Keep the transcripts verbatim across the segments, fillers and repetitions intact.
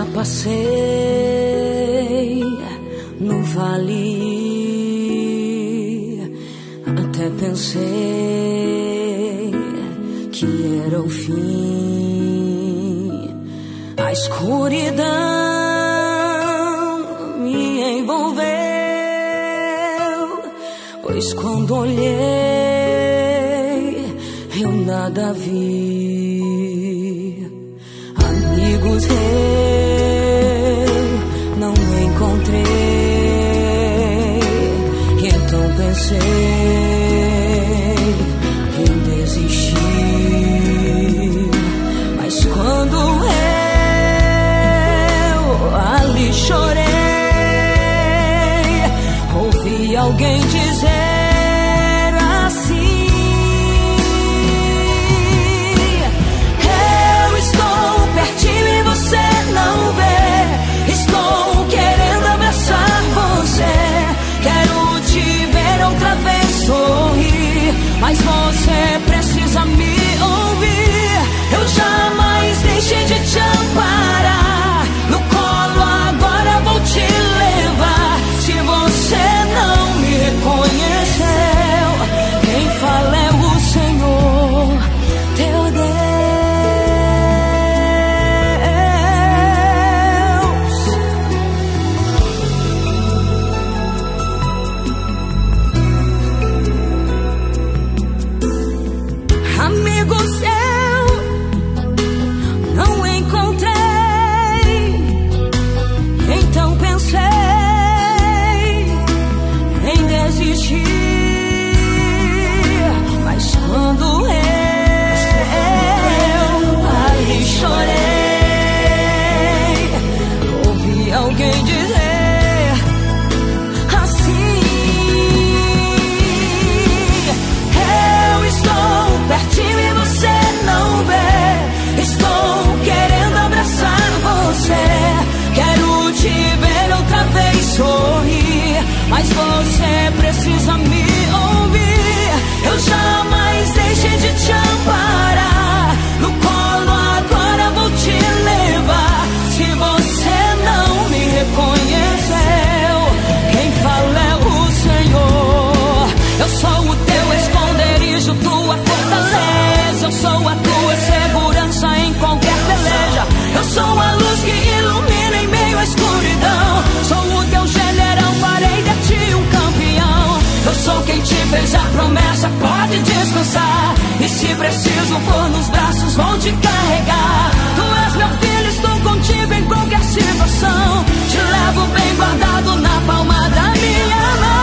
passei no vale, até pensei que era o fim. A escuridão me envolveu, pois quando olhei eu nada vi. Amigos eu não encontrei, então pensei em desistir. Mas quando eu ali chorei, ouvi alguém dizer assim: eu estou pertinho e você não vê. Estou querendo abraçar você, quero te ver outra vez sorrir, mas você precisa me ouvir. Eu jamais deixei de te amparar, no colo agora vou te levar. Se você não me reconheceu, quem fala é o Senhor, teu Deus. Amigos eu não encontrei, então pensei em desistir. Mas quando eu ali chorei, ouvi alguém dizer assim: eu estou pertinho e você não vê. Estou querendo abraçar você, quero te ver outra vez sorrir, mas você precisa me ouvir. Eu jamais deixei de te amparar, no colo agora vou te levar. Se você não me reconheceu, quem fala é o Senhor. Eu sou o teu esconderijo, tua fortaleza. Eu sou a tua segurança em qualquer peleja. Eu sou a luz que ilumina em meio à escuridão. Sou o teu general, farei de ti um campeão. Eu sou quem te fez a promessa, pode descansar. E se preciso for nos braços, vou te carregar. Tu és meu filho, estou contigo em qualquer situação. Te levo bem guardado na palma da minha mão.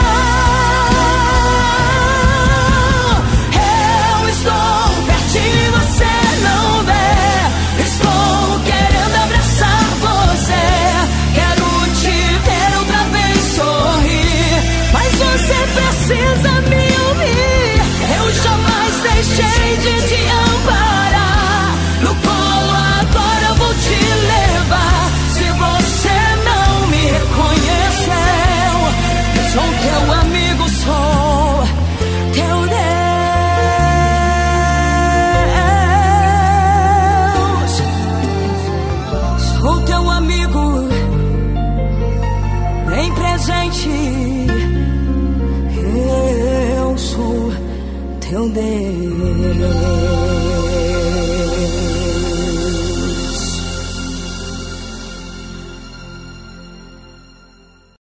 Eu estou pertinho e você não vê. Estou querendo abraçar você, quero te ver outra vez sorrir, mas você precisa me ouvir. Eu jamais deixei de te amparar, no colo agora vou te levar. Se você não me reconheceu, eu sou teu amigo, sou teu Deus. Sou teu amigo, bem presente. Eu sou teu Deus.